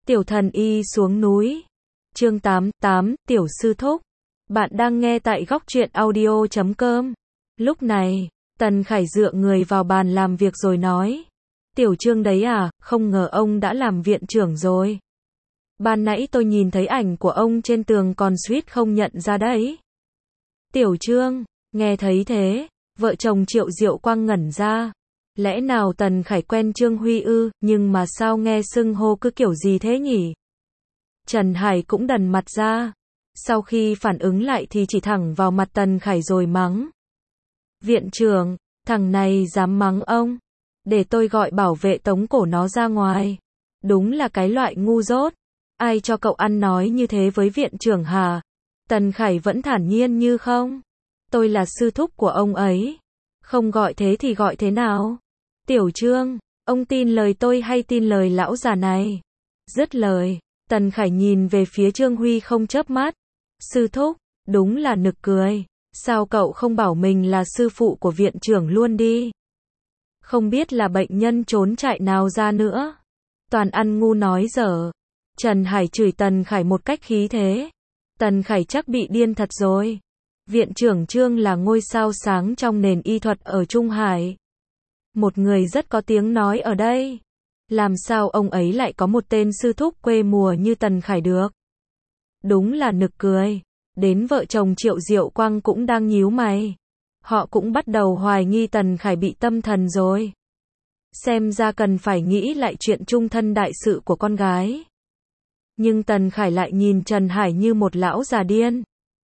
Tiểu thần y xuống núi. Chương 88, Tiểu sư thúc. Bạn đang nghe tại góc truyện audio.com. Lúc này, Tần Khải dựa người vào bàn làm việc rồi nói. Tiểu Trương đấy à, không ngờ ông đã làm viện trưởng rồi. Ban nãy tôi nhìn thấy ảnh của ông trên tường còn suýt không nhận ra đấy. Tiểu Trương, nghe thấy thế, vợ chồng Triệu Diệu Quang ngẩn ra. Lẽ nào Tần Khải quen Trương Huy ư, nhưng mà sao nghe xưng hô cứ kiểu gì thế nhỉ? Trần Hải cũng đần mặt ra. Sau khi phản ứng lại thì chỉ thẳng vào mặt Tần Khải rồi mắng. Viện trưởng, thằng này dám mắng ông. Để tôi gọi bảo vệ tống cổ nó ra ngoài. Đúng là cái loại ngu dốt. Ai cho cậu ăn nói như thế với viện trưởng hả? Tần Khải vẫn thản nhiên như không. Tôi là sư thúc của ông ấy. Không gọi thế thì gọi thế nào? Tiểu Trương, ông tin lời tôi hay tin lời lão già này? Dứt lời, Tần Khải nhìn về phía Trương Huy không chớp mắt. Sư thúc, đúng là nực cười. Sao cậu không bảo mình là sư phụ của viện trưởng luôn đi? Không biết là bệnh nhân trốn chạy nào ra nữa. Toàn ăn ngu nói dở. Trần Hải chửi Tần Khải một cách khí thế. Tần Khải chắc bị điên thật rồi. Viện trưởng Trương là ngôi sao sáng trong nền y thuật ở Trung Hải. Một người rất có tiếng nói ở đây. Làm sao ông ấy lại có một tên sư thúc quê mùa như Tần Khải được? Đúng là nực cười. Đến vợ chồng Triệu Diệu Quang cũng đang nhíu mày. Họ cũng bắt đầu hoài nghi Tần Khải bị tâm thần rồi. Xem ra cần phải nghĩ lại chuyện chung thân đại sự của con gái. Nhưng Tần Khải lại nhìn Trần Hải như một lão già điên.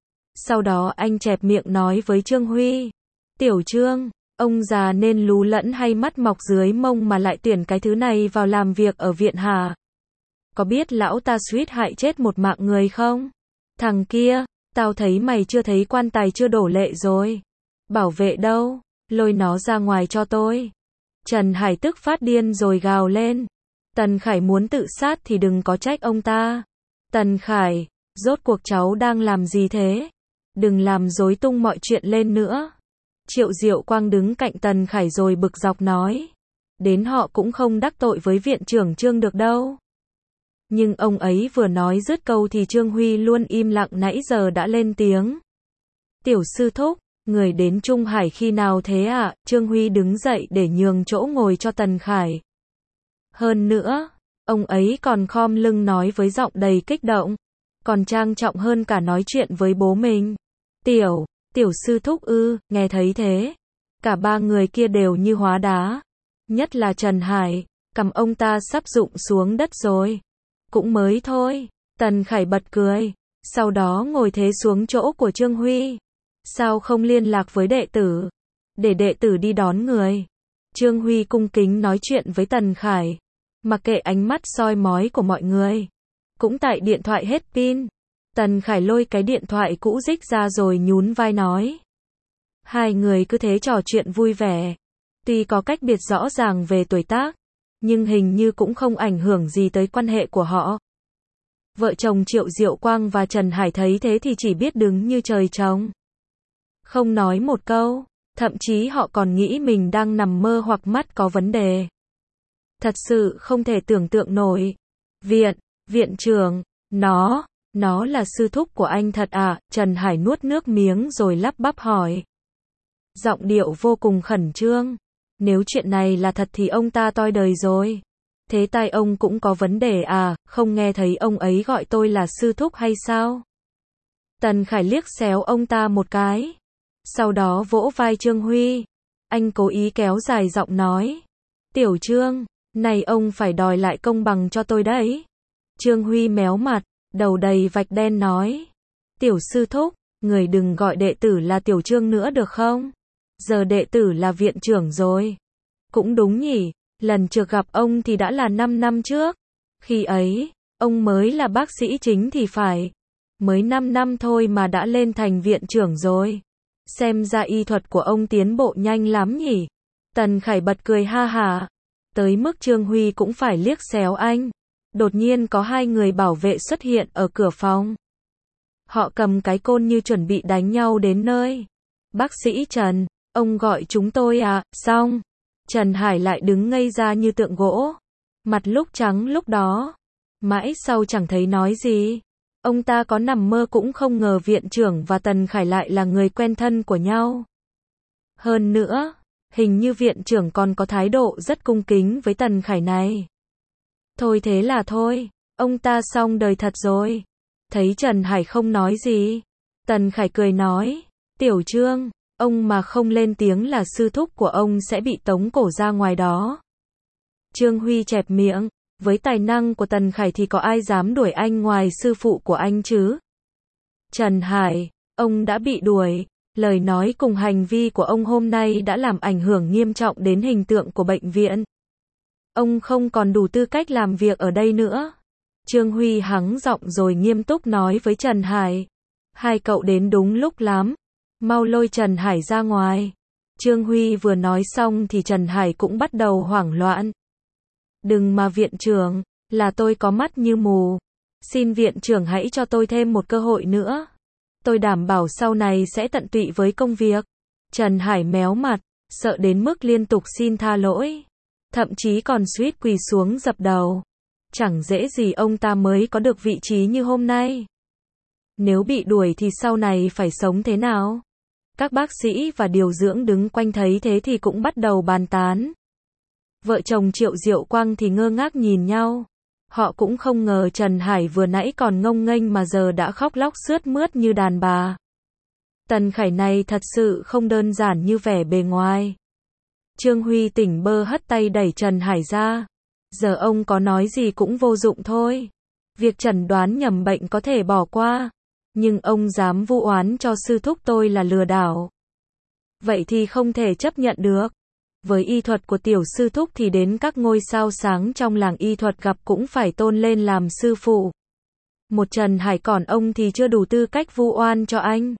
Sau đó anh chẹp miệng nói với Trương Huy. Tiểu Trương, ông già nên lú lẫn hay mắt mọc dưới mông mà lại tuyển cái thứ này vào làm việc ở viện hả? Có biết lão ta suýt hại chết một mạng người không? Thằng kia, tao thấy mày chưa thấy quan tài chưa đổ lệ rồi. Bảo vệ đâu? Lôi nó ra ngoài cho tôi. Trần Hải tức phát điên rồi gào lên. Tần Khải muốn tự sát thì đừng có trách ông ta. Tần Khải, rốt cuộc cháu đang làm gì thế? Đừng làm rối tung mọi chuyện lên nữa. Triệu Diệu Quang đứng cạnh Tần Khải rồi bực dọc nói. Đến họ cũng không đắc tội với viện trưởng Trương được đâu. Nhưng ông ấy vừa nói dứt câu thì Trương Huy luôn im lặng nãy giờ đã lên tiếng. Tiểu sư thúc, người đến Trung Hải khi nào thế ạ? Trương Huy đứng dậy để nhường chỗ ngồi cho Tần Khải. Hơn nữa, ông ấy còn khom lưng nói với giọng đầy kích động. Còn trang trọng hơn cả nói chuyện với bố mình. Tiểu sư thúc ư, nghe thấy thế. Cả ba người kia đều như hóa đá. Nhất là Trần Hải, cằm ông ta sắp rụng xuống đất rồi. Cũng mới thôi, Tần Khải bật cười. Sau đó ngồi thế xuống chỗ của Trương Huy. Sao không liên lạc với đệ tử? Để đệ tử đi đón người. Trương Huy cung kính nói chuyện với Tần Khải. Mặc kệ ánh mắt soi mói của mọi người. Cũng tại điện thoại hết pin. Tần Khải lôi cái điện thoại cũ rích ra rồi nhún vai nói. Hai người cứ thế trò chuyện vui vẻ. Tuy có cách biệt rõ ràng về tuổi tác, nhưng hình như cũng không ảnh hưởng gì tới quan hệ của họ. Vợ chồng Triệu Diệu Quang và Trần Hải thấy thế thì chỉ biết đứng như trời trồng. Không nói một câu, thậm chí họ còn nghĩ mình đang nằm mơ hoặc mắt có vấn đề. Thật sự không thể tưởng tượng nổi. Viện trưởng, nó là sư thúc của anh thật à? Trần Hải nuốt nước miếng rồi lắp bắp hỏi. Giọng điệu vô cùng khẩn trương. Nếu chuyện này là thật thì ông ta toi đời rồi. Thế tai ông cũng có vấn đề à, không nghe thấy ông ấy gọi tôi là sư thúc hay sao? Tần Khải liếc xéo ông ta một cái. Sau đó vỗ vai Trương Huy. Anh cố ý kéo dài giọng nói. Tiểu Trương, này ông phải đòi lại công bằng cho tôi đấy. Trương Huy méo mặt, đầu đầy vạch đen nói. Tiểu sư thúc, người đừng gọi đệ tử là Tiểu Trương nữa được không? Giờ đệ tử là viện trưởng rồi. Cũng đúng nhỉ, lần trước gặp ông thì đã là 5 năm trước. Khi ấy, ông mới là bác sĩ chính thì phải. Mới 5 năm thôi mà đã lên thành viện trưởng rồi. Xem ra y thuật của ông tiến bộ nhanh lắm nhỉ. Tần Khải bật cười ha hả. Tới mức Trương Huy cũng phải liếc xéo anh. Đột nhiên có hai người bảo vệ xuất hiện ở cửa phòng. Họ cầm cái côn như chuẩn bị đánh nhau đến nơi. Bác sĩ Trần, ông gọi chúng tôi à? Xong. Trần Hải lại đứng ngây ra như tượng gỗ. Mặt lúc trắng lúc đó. Mãi sau chẳng thấy nói gì. Ông ta có nằm mơ cũng không ngờ viện trưởng và Tần Khải lại là người quen thân của nhau. Hơn nữa, hình như viện trưởng còn có thái độ rất cung kính với Tần Khải này. Thôi thế là thôi, ông ta xong đời thật rồi. Thấy Trần Hải không nói gì, Tần Khải cười nói, Tiểu Trương, ông mà không lên tiếng là sư thúc của ông sẽ bị tống cổ ra ngoài đó. Trương Huy chẹp miệng, với tài năng của Tần Khải thì có ai dám đuổi anh ngoài sư phụ của anh chứ? Trần Hải, ông đã bị đuổi, lời nói cùng hành vi của ông hôm nay đã làm ảnh hưởng nghiêm trọng đến hình tượng của bệnh viện. Ông không còn đủ tư cách làm việc ở đây nữa. Trương Huy hắng giọng rồi nghiêm túc nói với Trần Hải. Hai cậu đến đúng lúc lắm. Mau lôi Trần Hải ra ngoài. Trương Huy vừa nói xong thì Trần Hải cũng bắt đầu hoảng loạn. Đừng mà viện trưởng, là tôi có mắt như mù. Xin viện trưởng hãy cho tôi thêm một cơ hội nữa. Tôi đảm bảo sau này sẽ tận tụy với công việc. Trần Hải méo mặt, sợ đến mức liên tục xin tha lỗi. Thậm chí còn suýt quỳ xuống dập đầu. Chẳng dễ gì ông ta mới có được vị trí như hôm nay. Nếu bị đuổi thì sau này phải sống thế nào? Các bác sĩ và điều dưỡng đứng quanh thấy thế thì cũng bắt đầu bàn tán. Vợ chồng Triệu Diệu Quang thì ngơ ngác nhìn nhau. Họ cũng không ngờ Trần Hải vừa nãy còn ngông nghênh mà giờ đã khóc lóc sướt mướt như đàn bà. Tần Khải này thật sự không đơn giản như vẻ bề ngoài. Trương Huy tỉnh bơ hất tay đẩy Trần Hải ra. Giờ ông có nói gì cũng vô dụng thôi. Việc chẩn đoán nhầm bệnh có thể bỏ qua. Nhưng ông dám vu oán cho sư thúc tôi là lừa đảo. Vậy thì không thể chấp nhận được. Với y thuật của tiểu sư thúc thì đến các ngôi sao sáng trong làng y thuật gặp cũng phải tôn lên làm sư phụ. Một Trần Hải còn ông thì chưa đủ tư cách vu oan cho anh.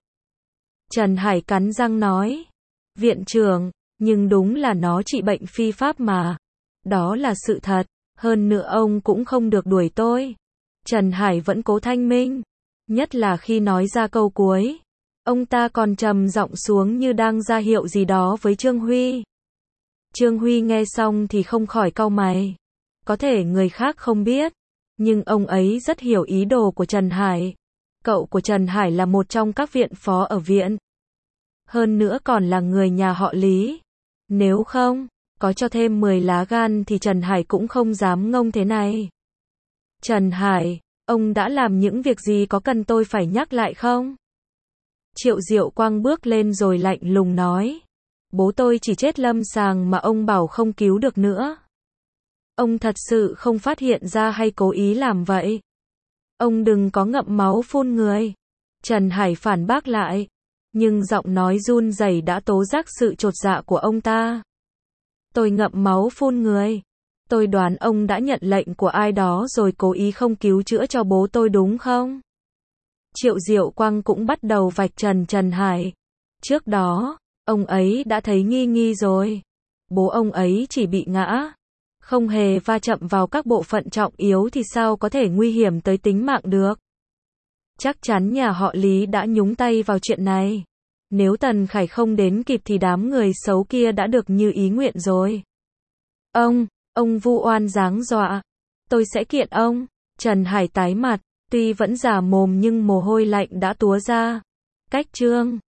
Trần Hải cắn răng nói. Viện trưởng, nhưng đúng là nó trị bệnh phi pháp mà. Đó là sự thật. Hơn nữa ông cũng không được đuổi tôi. Trần Hải vẫn cố thanh minh. Nhất là khi nói ra câu cuối. Ông ta còn trầm giọng xuống như đang ra hiệu gì đó với Trương Huy. Trương Huy nghe xong thì không khỏi cau mày. Có thể người khác không biết. Nhưng ông ấy rất hiểu ý đồ của Trần Hải. Cậu của Trần Hải là một trong các viện phó ở viện. Hơn nữa còn là người nhà họ Lý. Nếu không, có cho thêm 10 lá gan thì Trần Hải cũng không dám ngông thế này. Trần Hải, ông đã làm những việc gì có cần tôi phải nhắc lại không? Triệu Diệu Quang bước lên rồi lạnh lùng nói. Bố tôi chỉ chết lâm sàng mà ông bảo không cứu được nữa. Ông thật sự không phát hiện ra hay cố ý làm vậy? Ông đừng có ngậm máu phun người. Trần Hải phản bác lại. Nhưng giọng nói run rẩy đã tố giác sự chột dạ của ông ta. Tôi ngậm máu phun người. Tôi đoán ông đã nhận lệnh của ai đó rồi cố ý không cứu chữa cho bố tôi đúng không? Triệu Diệu Quang cũng bắt đầu vạch trần Trần Hải. Trước đó, ông ấy đã thấy nghi nghi rồi. Bố ông ấy chỉ bị ngã. Không hề va chạm vào các bộ phận trọng yếu thì sao có thể nguy hiểm tới tính mạng được? Chắc chắn nhà họ Lý đã nhúng tay vào chuyện này. Nếu Tần Khải không đến kịp thì đám người xấu kia đã được như ý nguyện rồi. Ông vu oan giáng dọa. Tôi sẽ kiện ông. Trần Hải tái mặt, tuy vẫn giả mồm nhưng mồ hôi lạnh đã túa ra. Cách Trương